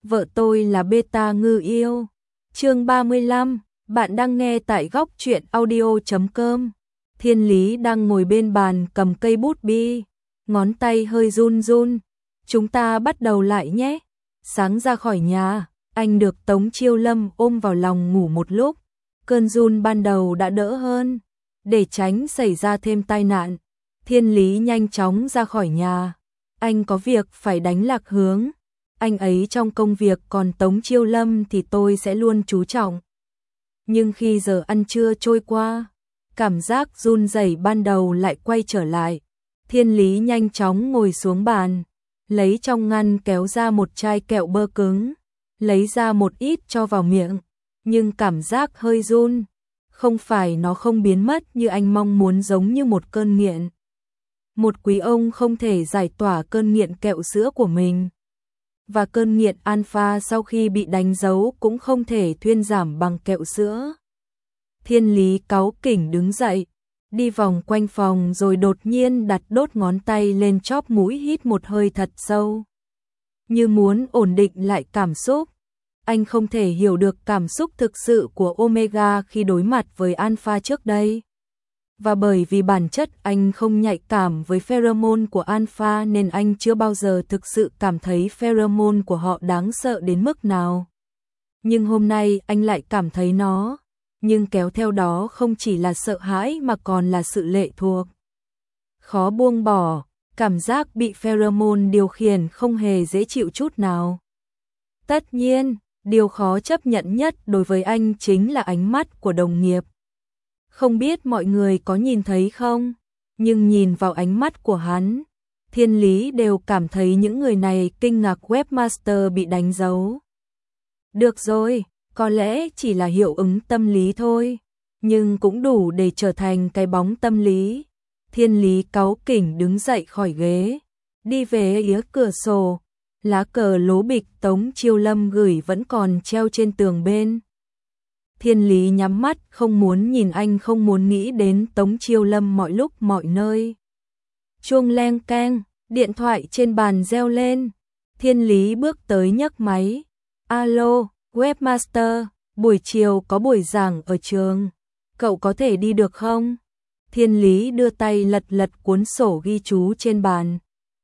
vợ tôi là beta ngư yêu. Chương 35, bạn đang nghe tại góc truyện audio.com. Thiên Lý đang ngồi bên bàn cầm cây bút bi, ngón tay hơi run run. Chúng ta bắt đầu lại nhé. Sáng ra khỏi nhà, anh được Tống Chiêu Lâm ôm vào lòng ngủ một lúc. Cơn run ban đầu đã đỡ hơn. Để tránh xảy ra thêm tai nạn, Thiên Lý nhanh chóng ra khỏi nhà. Anh có việc phải đánh lạc hướng. Anh ấy trong công việc, còn Tống Chiêu Lâm thì tôi sẽ luôn chú trọng. Nhưng khi giờ ăn trưa trôi qua, cảm giác run rẩy ban đầu lại quay trở lại. Thiên Lý nhanh chóng ngồi xuống bàn, lấy trong ngăn kéo ra một chai kẹo bơ cứng, lấy ra một ít cho vào miệng, nhưng cảm giác hơi run. Không phải nó không biến mất như anh mong muốn, giống như một cơn nghiện. Một quý ông không thể giải tỏa cơn nghiện kẹo sữa của mình. Và cơn nghiện alpha sau khi bị đánh dấu cũng không thể thuyên giảm bằng kẹo sữa. Thiên Lý cáu kỉnh đứng dậy, đi vòng quanh phòng rồi đột nhiên đặt đốt ngón tay lên chóp mũi, hít một hơi thật sâu, như muốn ổn định lại cảm xúc. Anh không thể hiểu được cảm xúc thực sự của Omega khi đối mặt với alpha trước đây. Và bởi vì bản chất anh không nhạy cảm với pheromone của alpha nên anh chưa bao giờ thực sự cảm thấy pheromone của họ đáng sợ đến mức nào. Nhưng hôm nay anh lại cảm thấy nó, nhưng kéo theo đó không chỉ là sợ hãi mà còn là sự lệ thuộc. Khó buông bỏ, cảm giác bị pheromone điều khiển không hề dễ chịu chút nào. Tất nhiên, điều khó chấp nhận nhất đối với anh chính là ánh mắt của đồng nghiệp. Không biết mọi người có nhìn thấy không, nhưng nhìn vào ánh mắt của hắn, Thiên Lý đều cảm thấy những người này kinh ngạc webmaster bị đánh dấu. Được rồi, có lẽ chỉ là hiệu ứng tâm lý thôi, nhưng cũng đủ để trở thành cái bóng tâm lý. Thiên Lý cáu kỉnh đứng dậy khỏi ghế, đi về phía cửa sổ. Lá cờ lố bịch Tống Chiêu Lâm gửi vẫn còn treo trên tường bên. Thiên Lý nhắm mắt, không muốn nhìn anh, không muốn nghĩ đến Tống Chiêu Lâm mọi lúc mọi nơi. Chuông leng keng, điện thoại trên bàn reo lên. Thiên Lý bước tới nhấc máy. Alo, webmaster, buổi chiều có buổi giảng ở trường. Cậu có thể đi được không? Thiên Lý đưa tay lật lật cuốn sổ ghi chú trên bàn.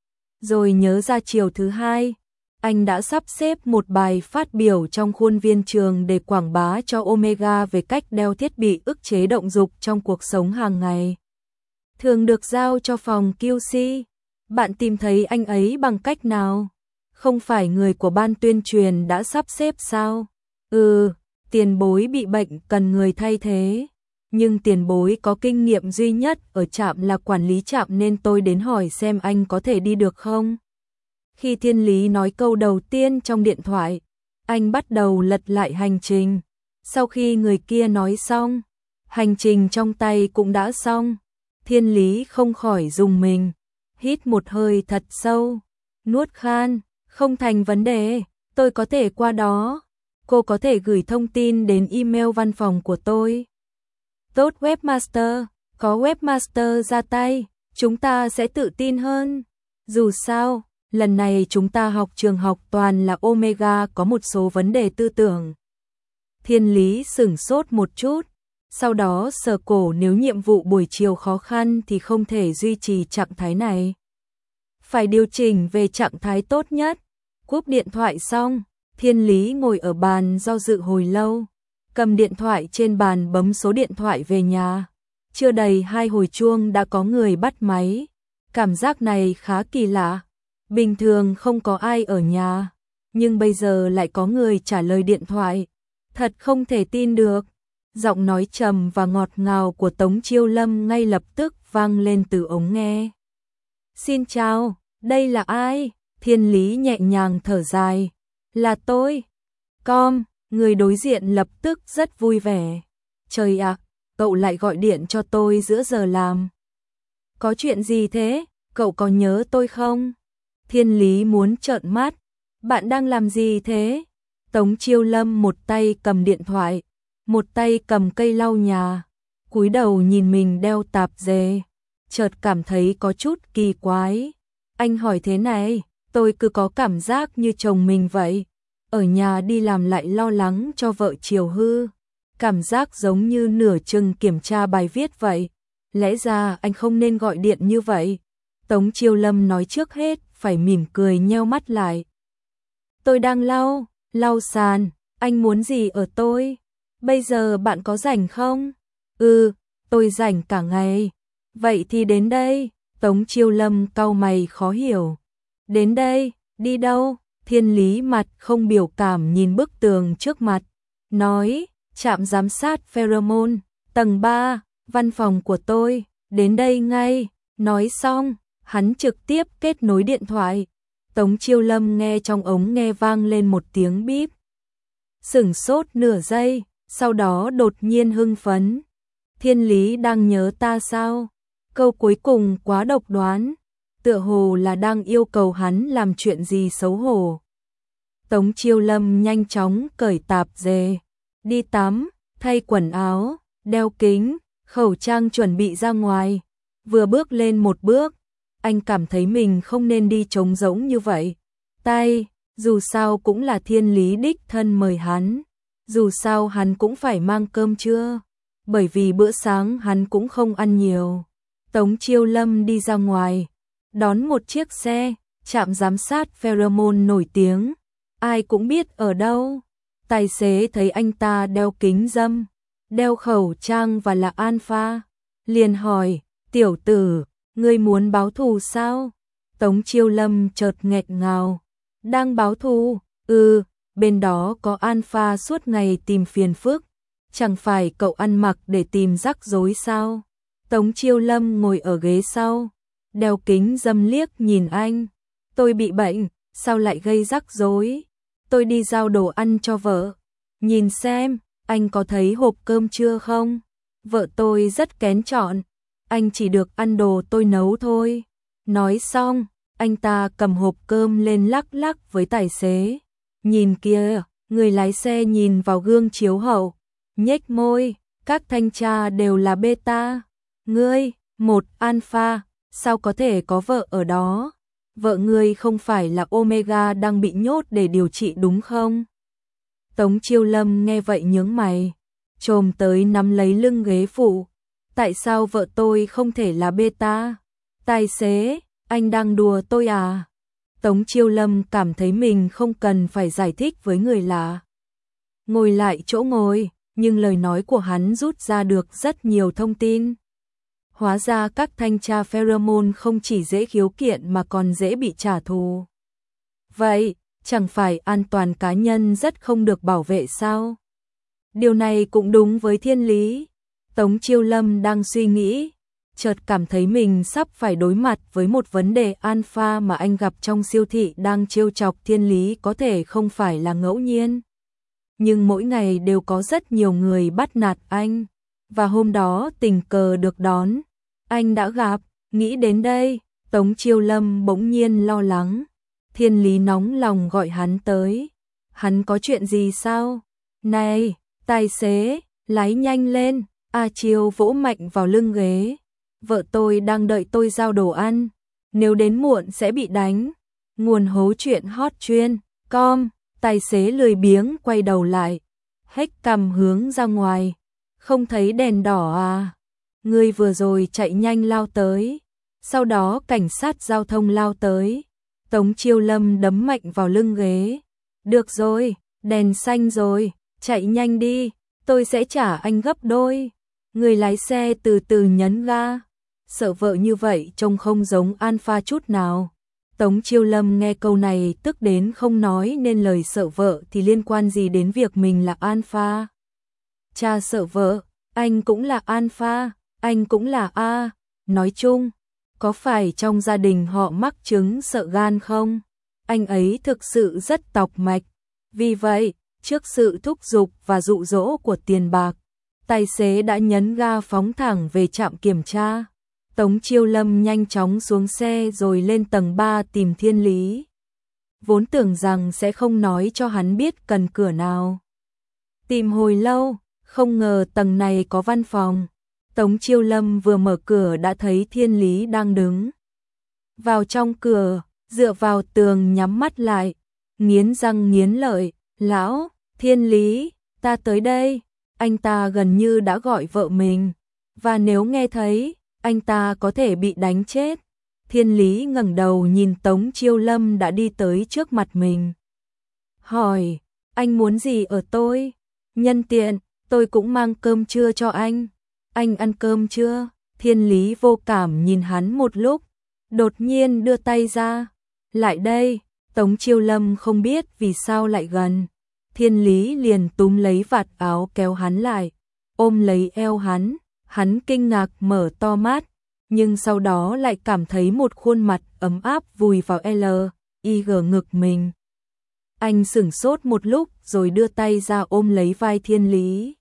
Rồi nhớ ra chiều thứ hai, anh đã sắp xếp một bài phát biểu trong khuôn viên trường để quảng bá cho Omega về cách đeo thiết bị ức chế động dục trong cuộc sống hàng ngày. Thường được giao cho phòng QC. Bạn tìm thấy anh ấy bằng cách nào? Không phải người của ban tuyên truyền đã sắp xếp sao? Tiền bối bị bệnh cần người thay thế. Nhưng tiền bối có kinh nghiệm duy nhất ở trạm là quản lý trạm nên tôi đến hỏi xem anh có thể đi được không. Khi Thiên Lý nói câu đầu tiên trong điện thoại, anh bắt đầu lật lại hành trình. Sau khi người kia nói xong, hành trình trong tay cũng đã xong. Thiên Lý không khỏi rùng mình, hít một hơi thật sâu, nuốt khan. Không thành vấn đề, tôi có thể qua đó. Cô có thể gửi thông tin đến email văn phòng của tôi. Tốt webmaster, có webmaster ra tay, chúng ta sẽ tự tin hơn. Dù sao, lần này chúng ta học trường học toàn là Omega có một số vấn đề tư tưởng. Thiên Lý sửng sốt một chút, sau đó sờ cổ, nếu nhiệm vụ buổi chiều khó khăn thì không thể duy trì trạng thái này. Phải điều chỉnh về trạng thái tốt nhất. Cúp điện thoại xong, Thiên Lý ngồi ở bàn do dự hồi lâu. Cầm điện thoại trên bàn bấm số điện thoại về nhà. Chưa đầy 2 hồi chuông đã có người bắt máy. Cảm giác này khá kỳ lạ. Bình thường không có ai ở nhà, nhưng bây giờ lại có người trả lời điện thoại. Thật không thể tin được. Giọng nói trầm và ngọt ngào của Tống Chiêu Lâm ngay lập tức vang lên từ ống nghe. Xin chào, đây là ai? Thiên Lý nhẹ nhàng thở dài. Là tôi. Người đối diện lập tức rất vui vẻ. Trời ạ, cậu lại gọi điện cho tôi giữa giờ làm. Có chuyện gì thế? Cậu có nhớ tôi không? Thiên Lý muốn trợn mắt. Bạn đang làm gì thế? Tống Chiêu Lâm một tay cầm điện thoại, một tay cầm cây lau nhà, cúi đầu nhìn mình đeo tạp dề, chợt cảm thấy có chút kỳ quái. Anh hỏi thế này, tôi cứ có cảm giác như chồng mình vậy. ở nhà đi làm lại lo lắng cho vợ chiều hư. Cảm giác giống như nửa chừng kiểm tra bài viết vậy. Lẽ ra anh không nên gọi điện như vậy. Tống Chiêu Lâm nói trước hết, phải mỉm cười nheo mắt lại. Tôi đang lau sàn, anh muốn gì ở tôi? Bây giờ bạn có rảnh không? Tôi rảnh cả ngày. Vậy thì đến đây. Tống Chiêu Lâm cau mày khó hiểu. Đến đây, đi đâu? Thiên Lý mặt không biểu cảm nhìn bức tường trước mặt. Nói, trạm giám sát pheromone, tầng 3, văn phòng của tôi, đến đây ngay. Nói xong, hắn trực tiếp kết nối điện thoại. Tống Chiêu Lâm nghe trong ống nghe vang lên một tiếng bíp. Sửng sốt nửa giây, sau đó đột nhiên hưng phấn. Thiên Lý đang nhớ ta sao? Câu cuối cùng quá độc đoán, tựa hồ là đang yêu cầu hắn làm chuyện gì xấu hổ. Tống Chiêu Lâm nhanh chóng cởi tạp dề, đi tắm, thay quần áo, đeo kính, khẩu trang chuẩn bị ra ngoài. Vừa bước lên một bước, anh cảm thấy mình không nên đi trống rỗng như vậy. Dù sao cũng là Thiên Lý đích thân mời hắn, dù sao hắn cũng phải mang cơm trưa, bởi vì bữa sáng hắn cũng không ăn nhiều. Tống Chiêu Lâm đi ra ngoài, đón một chiếc xe, trạm giám sát pheromone nổi tiếng, ai cũng biết ở đâu. Tài xế thấy anh ta đeo kính râm, đeo khẩu trang và là alpha, liền hỏi, tiểu tử, ngươi muốn báo thù sao? Tống Chiêu Lâm chợt nghẹn ngào, đang báo thù? Bên đó có alpha suốt ngày tìm phiền phức, chẳng phải cậu ăn mặc để tìm rắc rối sao? Tống Chiêu Lâm ngồi ở ghế sau, đeo kính râm liếc nhìn anh. Tôi bị bệnh, sao lại gây rắc rối? Tôi đi giao đồ ăn cho vợ. Nhìn xem, anh có thấy hộp cơm chưa không? Vợ tôi rất kén chọn, anh chỉ được ăn đồ tôi nấu thôi. Nói xong, anh ta cầm hộp cơm lên lắc lắc với tài xế. Nhìn kìa, người lái xe nhìn vào gương chiếu hậu, nhếch môi, các thanh tra đều là beta. Ngươi, một alpha, sao có thể có vợ ở đó? Vợ ngươi không phải là omega đang bị nhốt để điều trị đúng không? Tống Chiêu Lâm nghe vậy nhướng mày, chồm tới nắm lấy lưng ghế phụ. Tại sao vợ tôi không thể là beta? Tài xế, anh đang đùa tôi à? Tống Chiêu Lâm cảm thấy mình không cần phải giải thích với người lạ. Ngồi lại chỗ ngồi, nhưng lời nói của hắn rút ra được rất nhiều thông tin. Hóa ra các thanh tra pheromone không chỉ dễ khiếu kiện mà còn dễ bị trả thù. Vậy, chẳng phải an toàn cá nhân rất không được bảo vệ sao? Điều này cũng đúng với Thiên Lý. Tống Chiêu Lâm đang suy nghĩ, chợt cảm thấy mình sắp phải đối mặt với một vấn đề alpha mà anh gặp trong siêu thị đang trêu chọc Thiên Lý có thể không phải là ngẫu nhiên. Nhưng mỗi ngày đều có rất nhiều người bắt nạt anh, và hôm đó tình cờ được đón, anh đã gặp. Nghĩ đến đây, Tống Chiêu Lâm bỗng nhiên lo lắng. Thiên Lý nóng lòng gọi hắn tới. Hắn có chuyện gì sao? Này, tài xế, lái nhanh lên. A Chiêu vỗ mạnh vào lưng ghế. Vợ tôi đang đợi tôi giao đồ ăn, nếu đến muộn sẽ bị đánh. Nguồn hố chuyện hot chuyên com. Tài xế lười biếng quay đầu lại, hếch cằm hướng ra ngoài. Không thấy đèn đỏ à? Ngươi vừa rồi chạy nhanh lao tới, sau đó cảnh sát giao thông lao tới. Tống Chiêu Lâm đấm mạnh vào lưng ghế. Được rồi, đèn xanh rồi, chạy nhanh đi, tôi sẽ trả anh gấp đôi. Người lái xe từ từ nhấn ga. Sợ vợ như vậy trông không giống alpha chút nào. Tống Chiêu Lâm nghe câu này tức đến không nói nên lời. Sợ vợ thì liên quan gì đến việc mình là alpha? Cha sợ vợ, anh cũng là alpha, anh cũng là A. Nói chung, có phải trong gia đình họ mắc chứng sợ gan không? Anh ấy thực sự rất tọc mạch. Vì vậy, trước sự thúc giục và dụ dỗ của tiền bạc, tài xế đã nhấn ga phóng thẳng về trạm kiểm tra. Tống Chiêu Lâm nhanh chóng xuống xe rồi lên tầng 3 tìm Thiên Lý. Vốn tưởng rằng sẽ không nói cho hắn biết cần cửa nào. Tìm hồi lâu, không ngờ tầng này có văn phòng. Tống Chiêu Lâm vừa mở cửa đã thấy Thiên Lý đang đứng vào trong cửa, dựa vào tường nhắm mắt lại, nghiến răng nghiến lợi, Lão, Thiên Lý, ta tới đây. Anh ta gần như đã gọi vợ mình, và nếu nghe thấy, anh ta có thể bị đánh chết. Thiên Lý ngẩng đầu nhìn Tống Chiêu Lâm đã đi tới trước mặt mình. Hỏi, anh muốn gì ở tôi? Nhân tiện, tôi cũng mang cơm trưa cho anh. Anh ăn cơm chưa? Thiên Lý vô cảm nhìn hắn một lúc, đột nhiên đưa tay ra. Lại đây, Tống Chiêu Lâm không biết vì sao lại gần. Thiên Lý liền túm lấy vạt áo kéo hắn lại, ôm lấy eo hắn kinh ngạc mở to mắt, nhưng sau đó lại cảm thấy một khuôn mặt ấm áp vùi vào L.I.G ngực mình. Anh sửng sốt một lúc rồi đưa tay ra ôm lấy vai Thiên Lý.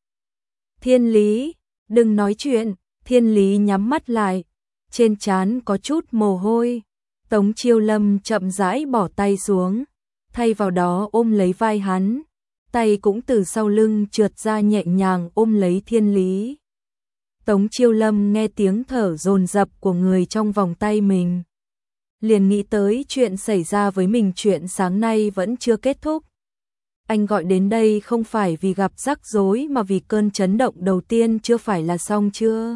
Thiên Lý, đừng nói chuyện. Thiên Lý nhắm mắt lại, trên trán có chút mồ hôi. Tống Chiêu Lâm chậm rãi bỏ tay xuống, thay vào đó ôm lấy vai hắn, tay cũng từ sau lưng trượt ra nhẹ nhàng ôm lấy Thiên Lý. Tống Chiêu Lâm nghe tiếng thở dồn dập của người trong vòng tay mình, liền nghĩ tới chuyện xảy ra với mình, chuyện sáng nay vẫn chưa kết thúc. Anh gọi đến đây không phải vì gặp rắc rối mà vì cơn chấn động đầu tiên chưa phải là xong chưa?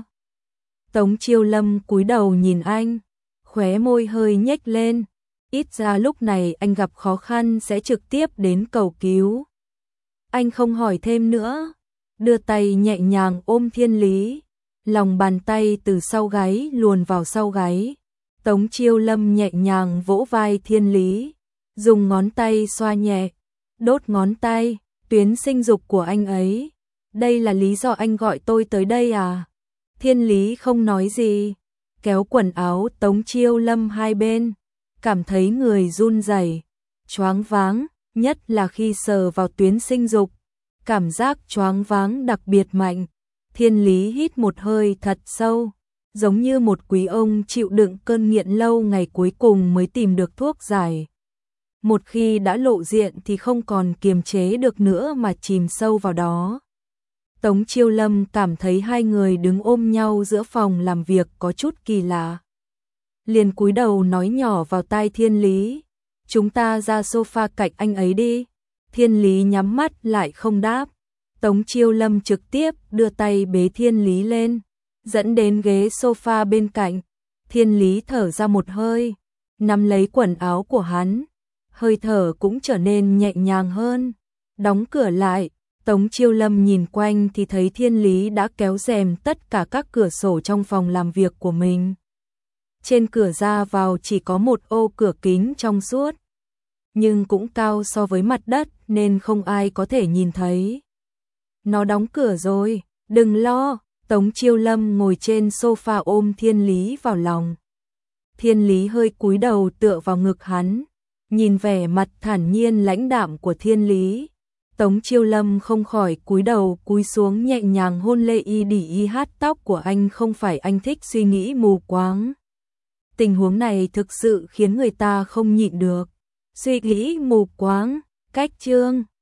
Tống Chiêu Lâm cúi đầu nhìn anh, khóe môi hơi nhếch lên, ít ra lúc này anh gặp khó khăn sẽ trực tiếp đến cầu cứu. Anh không hỏi thêm nữa, đưa tay nhẹ nhàng ôm Thiên Lý, lòng bàn tay từ sau gáy luồn vào sau gáy. Tống Chiêu Lâm nhẹ nhàng vỗ vai Thiên Lý, dùng ngón tay xoa nhẹ, đốt ngón tay, tuyến sinh dục của anh ấy. Đây là lý do anh gọi tôi tới đây à? Thiên Lý không nói gì, kéo quần áo Tống Chiêu Lâm hai bên, cảm thấy người run rẩy, choáng váng, nhất là khi sờ vào tuyến sinh dục, cảm giác choáng váng đặc biệt mạnh. Thiên Lý hít một hơi thật sâu, giống như một quý ông chịu đựng cơn nghiện lâu ngày cuối cùng mới tìm được thuốc giải. Một khi đã lộ diện thì không còn kiềm chế được nữa mà chìm sâu vào đó. Tống Chiêu Lâm cảm thấy hai người đứng ôm nhau giữa phòng làm việc có chút kỳ lạ. Liền cúi đầu nói nhỏ vào tai Thiên Lý, chúng ta ra sofa cạnh anh ấy đi. Thiên Lý nhắm mắt lại không đáp. Tống Chiêu Lâm trực tiếp đưa tay bế Thiên Lý lên, dẫn đến ghế sofa bên cạnh. Thiên Lý thở ra một hơi, nắm lấy quần áo của hắn, hơi thở cũng trở nên nhẹ nhàng hơn. Đóng cửa lại, Tống Chiêu Lâm nhìn quanh thì thấy Thiên Lý đã kéo rèm tất cả các cửa sổ trong phòng làm việc của mình. Trên cửa ra vào chỉ có một ô cửa kính trong suốt, nhưng cũng cao so với mặt đất nên không ai có thể nhìn thấy. Nó đóng cửa rồi, đừng lo. Tống Chiêu Lâm ngồi trên sofa ôm Thiên Lý vào lòng. Thiên Lý hơi cúi đầu tựa vào ngực hắn, nhìn vẻ mặt thản nhiên lãnh đạm của Thiên Lý. Tống Chiêu Lâm không khỏi cúi đầu cúi xuống nhẹ nhàng hôn lê y đỉ y hát tóc của anh. Không phải anh thích suy nghĩ mù quáng. Tình huống này thực sự khiến người ta không nhịn được. Suy nghĩ mù quáng, cách chương